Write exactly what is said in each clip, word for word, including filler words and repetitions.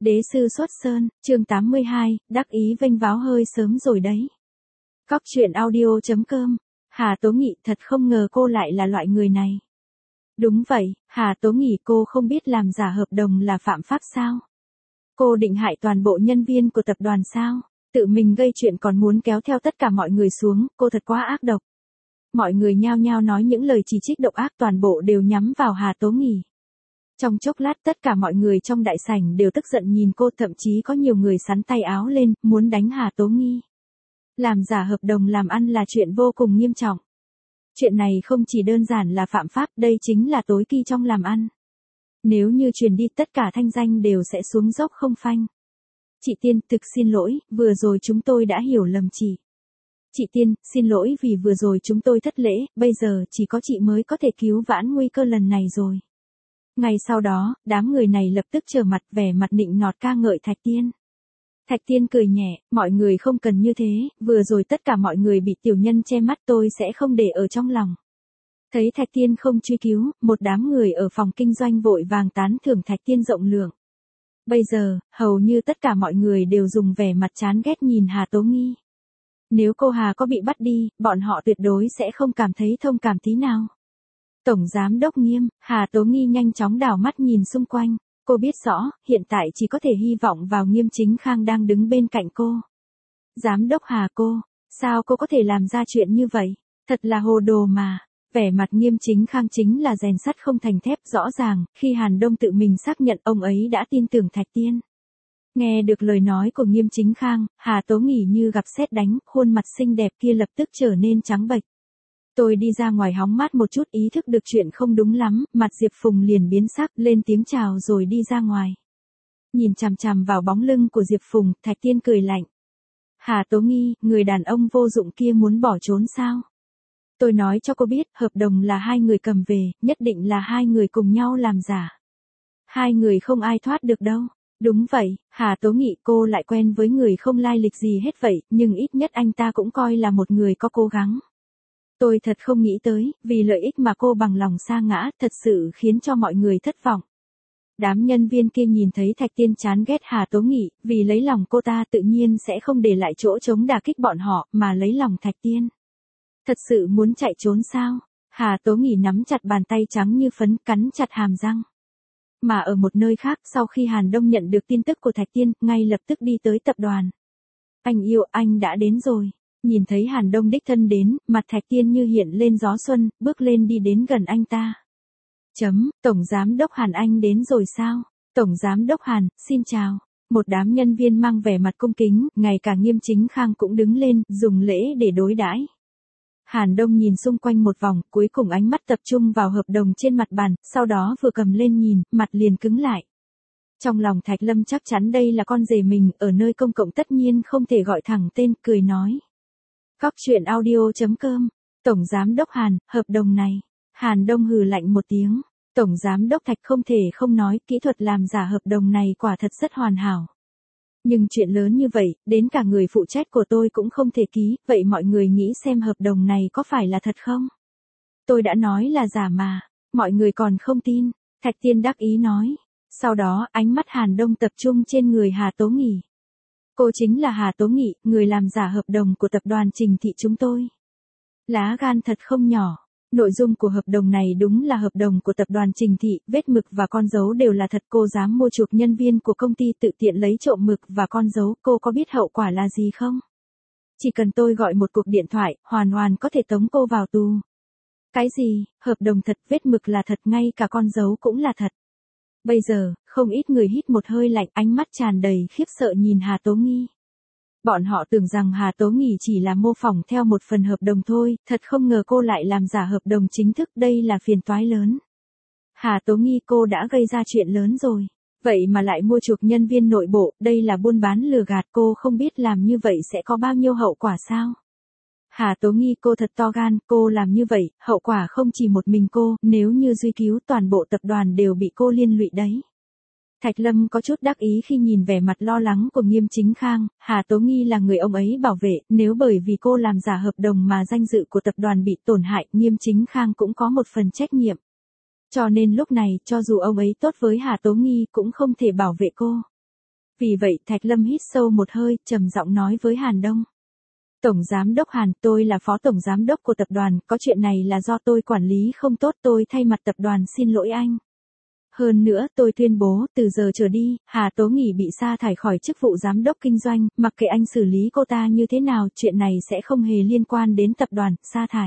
Đế sư xuất sơn, chương tám mươi hai, đắc ý vênh váo hơi sớm rồi đấy. Cóc truyện audio chấm com, Hà Tố Nghị thật không ngờ cô lại là loại người này. Đúng vậy, Hà Tố Nghị cô không biết làm giả hợp đồng là phạm pháp sao? Cô định hại toàn bộ nhân viên của tập đoàn sao? Tự mình gây chuyện còn muốn kéo theo tất cả mọi người xuống, cô thật quá ác độc. Mọi người nhao nhao nói những lời chỉ trích độc ác toàn bộ đều nhắm vào Hà Tố Nghị. Trong chốc lát tất cả mọi người trong đại sảnh đều tức giận nhìn cô, thậm chí có nhiều người xắn tay áo lên, muốn đánh Hà Tố Nghị. Làm giả hợp đồng làm ăn là chuyện vô cùng nghiêm trọng. Chuyện này không chỉ đơn giản là phạm pháp, đây chính là tối kỵ trong làm ăn. Nếu như truyền đi tất cả thanh danh đều sẽ xuống dốc không phanh. Chị Tiên, thực xin lỗi, vừa rồi chúng tôi đã hiểu lầm chị. Chị Tiên, xin lỗi vì vừa rồi chúng tôi thất lễ, bây giờ chỉ có chị mới có thể cứu vãn nguy cơ lần này rồi. Ngay sau đó, đám người này lập tức trở mặt vẻ mặt nịnh nọt ca ngợi Thạch Tiên. Thạch Tiên cười nhẹ, mọi người không cần như thế, vừa rồi tất cả mọi người bị tiểu nhân che mắt tôi sẽ không để ở trong lòng. Thấy Thạch Tiên không truy cứu, một đám người ở phòng kinh doanh vội vàng tán thưởng Thạch Tiên rộng lượng. Bây giờ, hầu như tất cả mọi người đều dùng vẻ mặt chán ghét nhìn Hà Tố Nghị. Nếu cô Hà có bị bắt đi, bọn họ tuyệt đối sẽ không cảm thấy thông cảm tí nào. Tổng Giám Đốc Nghiêm, Hà Tố Nghị nhanh chóng đảo mắt nhìn xung quanh, cô biết rõ, hiện tại chỉ có thể hy vọng vào Nghiêm Chính Khang đang đứng bên cạnh cô. Giám Đốc Hà cô, sao cô có thể làm ra chuyện như vậy, thật là hồ đồ mà. Vẻ mặt Nghiêm Chính Khang chính là rèn sắt không thành thép, rõ ràng, khi Hàn Đông tự mình xác nhận ông ấy đã tin tưởng Thạch Tiên. Nghe được lời nói của Nghiêm Chính Khang, Hà Tố Nghị như gặp sét đánh, khuôn mặt xinh đẹp kia lập tức trở nên trắng bệch. Tôi đi ra ngoài hóng mát một chút, ý thức được chuyện không đúng lắm, mặt Diệp Phùng liền biến sắc, lên tiếng chào rồi đi ra ngoài. Nhìn chằm chằm vào bóng lưng của Diệp Phùng, Thạch Tiên cười lạnh. Hà Tố Nghị, người đàn ông vô dụng kia muốn bỏ trốn sao? Tôi nói cho cô biết, hợp đồng là hai người cầm về, nhất định là hai người cùng nhau làm giả. Hai người không ai thoát được đâu. Đúng vậy, Hà Tố Nghị cô lại quen với người không lai lịch gì hết vậy, nhưng ít nhất anh ta cũng coi là một người có cố gắng. Tôi thật không nghĩ tới, vì lợi ích mà cô bằng lòng sa ngã, thật sự khiến cho mọi người thất vọng. Đám nhân viên kia nhìn thấy Thạch Tiên chán ghét Hà Tố Nghị, vì lấy lòng cô ta tự nhiên sẽ không để lại chỗ trống đả kích bọn họ, mà lấy lòng Thạch Tiên. Thật sự muốn chạy trốn sao? Hà Tố Nghị nắm chặt bàn tay trắng như phấn, cắn chặt hàm răng. Mà ở một nơi khác, sau khi Hàn Đông nhận được tin tức của Thạch Tiên, ngay lập tức đi tới tập đoàn. Anh yêu, anh đã đến rồi. Nhìn thấy Hàn Đông đích thân đến, mặt Thạch Tiên như hiện lên gió xuân, bước lên đi đến gần anh ta. Chấm, Tổng Giám Đốc Hàn anh đến rồi sao? Tổng Giám Đốc Hàn, xin chào. Một đám nhân viên mang vẻ mặt cung kính, ngay cả Nghiêm Chính Khang cũng đứng lên, dùng lễ để đối đãi. Hàn Đông nhìn xung quanh một vòng, cuối cùng ánh mắt tập trung vào hợp đồng trên mặt bàn, sau đó vừa cầm lên nhìn, mặt liền cứng lại. Trong lòng Thạch Lâm chắc chắn đây là con rể mình, ở nơi công cộng tất nhiên không thể gọi thẳng tên, cười nói. Cóc truyện audio chấm com, Tổng Giám Đốc Hàn, hợp đồng này. Hàn Đông hừ lạnh một tiếng. Tổng Giám Đốc Thạch không thể không nói, kỹ thuật làm giả hợp đồng này quả thật rất hoàn hảo. Nhưng chuyện lớn như vậy, đến cả người phụ trách của tôi cũng không thể ký, vậy mọi người nghĩ xem hợp đồng này có phải là thật không? Tôi đã nói là giả mà, mọi người còn không tin, Thạch Tiên đắc ý nói. Sau đó, ánh mắt Hàn Đông tập trung trên người Hà Tố Nghị. Cô chính là Hà Tố Nghị, người làm giả hợp đồng của tập đoàn Trình Thị chúng tôi. Lá gan thật không nhỏ. Nội dung của hợp đồng này đúng là hợp đồng của tập đoàn Trình Thị, vết mực và con dấu đều là thật, cô dám mua chuộc nhân viên của công ty tự tiện lấy trộm mực và con dấu, cô có biết hậu quả là gì không? Chỉ cần tôi gọi một cuộc điện thoại, hoàn hoàn có thể tống cô vào tù. Cái gì, hợp đồng thật, vết mực là thật, ngay cả con dấu cũng là thật. Bây giờ, không ít người hít một hơi lạnh, ánh mắt tràn đầy khiếp sợ nhìn Hà Tố Nghị. Bọn họ tưởng rằng Hà Tố Nghị chỉ là mô phỏng theo một phần hợp đồng thôi, thật không ngờ cô lại làm giả hợp đồng chính thức, đây là phiền toái lớn. Hà Tố Nghị cô đã gây ra chuyện lớn rồi, vậy mà lại mua chuộc nhân viên nội bộ, đây là buôn bán lừa gạt, cô không biết làm như vậy sẽ có bao nhiêu hậu quả sao? Hà Tố Nghị cô thật to gan, cô làm như vậy, hậu quả không chỉ một mình cô, nếu như duy cứu toàn bộ tập đoàn đều bị cô liên lụy đấy. Thạch Lâm có chút đắc ý khi nhìn vẻ mặt lo lắng của Nghiêm Chính Khang, Hà Tố Nghị là người ông ấy bảo vệ, nếu bởi vì cô làm giả hợp đồng mà danh dự của tập đoàn bị tổn hại, Nghiêm Chính Khang cũng có một phần trách nhiệm. Cho nên lúc này, cho dù ông ấy tốt với Hà Tố Nghị cũng không thể bảo vệ cô. Vì vậy Thạch Lâm hít sâu một hơi, trầm giọng nói với Hàn Đông. Tổng Giám đốc Hàn, tôi là Phó Tổng Giám đốc của tập đoàn, có chuyện này là do tôi quản lý không tốt, tôi thay mặt tập đoàn xin lỗi anh. Hơn nữa tôi tuyên bố, từ giờ trở đi, Hà Tố Nghỉ bị sa thải khỏi chức vụ Giám đốc Kinh doanh, mặc kệ anh xử lý cô ta như thế nào, chuyện này sẽ không hề liên quan đến tập đoàn, sa thải.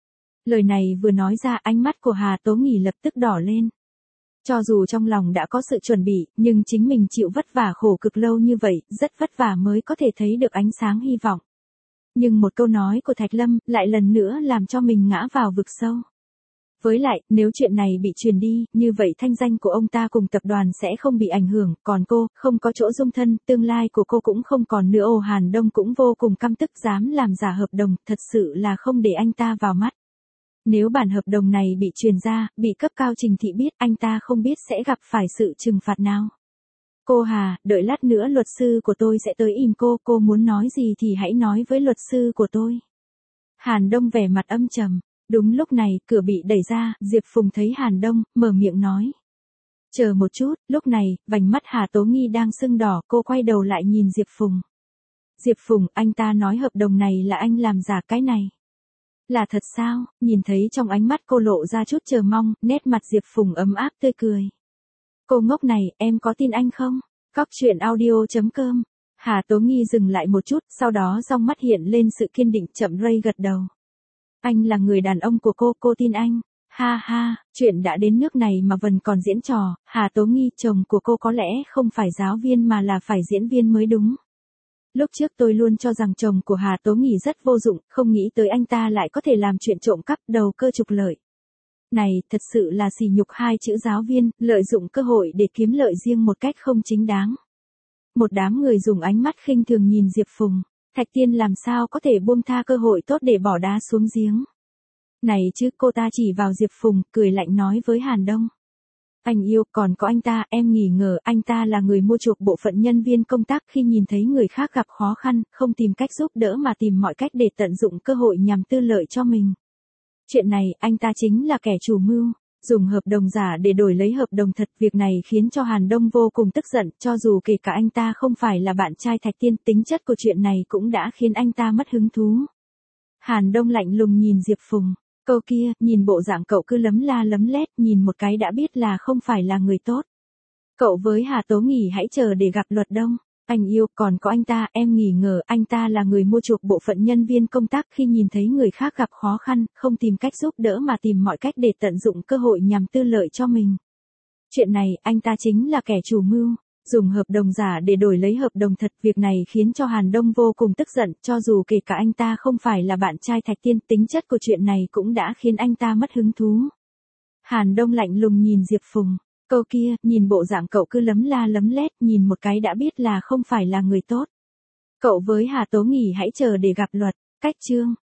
Lời này vừa nói ra, ánh mắt của Hà Tố Nghỉ lập tức đỏ lên. Cho dù trong lòng đã có sự chuẩn bị, nhưng chính mình chịu vất vả khổ cực lâu như vậy, rất vất vả mới có thể thấy được ánh sáng hy vọng. Nhưng một câu nói của Thạch Lâm, lại lần nữa làm cho mình ngã vào vực sâu. Với lại, nếu chuyện này bị truyền đi, như vậy thanh danh của ông ta cùng tập đoàn sẽ không bị ảnh hưởng, còn cô, không có chỗ dung thân, tương lai của cô cũng không còn nữa. Ồ, Hàn Đông cũng vô cùng căm tức, dám làm giả hợp đồng, thật sự là không để anh ta vào mắt. Nếu bản hợp đồng này bị truyền ra, bị cấp cao Trình Thị biết, anh ta không biết sẽ gặp phải sự trừng phạt nào. Cô Hà, đợi lát nữa luật sư của tôi sẽ tới im cô, cô muốn nói gì thì hãy nói với luật sư của tôi. Hàn Đông vẻ mặt âm trầm. Đúng lúc này, cửa bị đẩy ra, Diệp Phùng thấy Hàn Đông, mở miệng nói. Chờ một chút, lúc này, vành mắt Hà Tố Nghi đang sưng đỏ, cô quay đầu lại nhìn Diệp Phùng. Diệp Phùng, anh ta nói hợp đồng này là anh làm giả cái này. Là thật sao? Nhìn thấy trong ánh mắt cô lộ ra chút chờ mong, nét mặt Diệp Phùng ấm áp tươi cười. Cô ngốc này, em có tin anh không? Cóc truyện audio chấm com. Hà Tố Nghi dừng lại một chút, sau đó trong mắt hiện lên sự kiên định, chậm rãi gật đầu. Anh là người đàn ông của cô, cô tin anh. Ha ha, chuyện đã đến nước này mà vẫn còn diễn trò, Hà Tố Nghi, chồng của cô có lẽ không phải giáo viên mà là phải diễn viên mới đúng. Lúc trước tôi luôn cho rằng chồng của Hà Tố Nghi rất vô dụng, không nghĩ tới anh ta lại có thể làm chuyện trộm cắp, đầu cơ trục lợi. Này, thật sự là sỉ nhục hai chữ giáo viên, lợi dụng cơ hội để kiếm lợi riêng một cách không chính đáng. Một đám người dùng ánh mắt khinh thường nhìn Diệp Phùng. Thạch Tiên làm sao có thể buông tha cơ hội tốt để bỏ đá xuống giếng. Này chứ, cô ta chỉ vào Diệp Phùng, cười lạnh nói với Hàn Đông. Anh yêu, còn có anh ta, em nghi ngờ anh ta là người mua chuộc bộ phận nhân viên công tác khi nhìn thấy người khác gặp khó khăn, không tìm cách giúp đỡ mà tìm mọi cách để tận dụng cơ hội nhằm tư lợi cho mình. Chuyện này, anh ta chính là kẻ chủ mưu. Dùng hợp đồng giả để đổi lấy hợp đồng thật, việc này khiến cho Hàn Đông vô cùng tức giận, cho dù kể cả anh ta không phải là bạn trai Thạch Tiên, tính chất của chuyện này cũng đã khiến anh ta mất hứng thú. Hàn Đông lạnh lùng nhìn Diệp Phùng, câu kia, nhìn bộ dạng cậu cứ lấm la lấm lét, nhìn một cái đã biết là không phải là người tốt. Cậu với Hà Tố Nghỉ hãy chờ để gặp Luật Đông. Anh yêu, còn có anh ta, em nghi ngờ anh ta là người mua chuộc bộ phận nhân viên công tác khi nhìn thấy người khác gặp khó khăn, không tìm cách giúp đỡ mà tìm mọi cách để tận dụng cơ hội nhằm tư lợi cho mình. Chuyện này, anh ta chính là kẻ chủ mưu. Dùng hợp đồng giả để đổi lấy hợp đồng thật, việc này khiến cho Hàn Đông vô cùng tức giận, cho dù kể cả anh ta không phải là bạn trai Thạch Tiên, tính chất của chuyện này cũng đã khiến anh ta mất hứng thú. Hàn Đông lạnh lùng nhìn Diệp Phùng. Câu kia, nhìn bộ dạng cậu cứ lấm la lấm lét, nhìn một cái đã biết là không phải là người tốt. Cậu với Hà Tố Nghỉ hãy chờ để gặp Luật. Cách chương.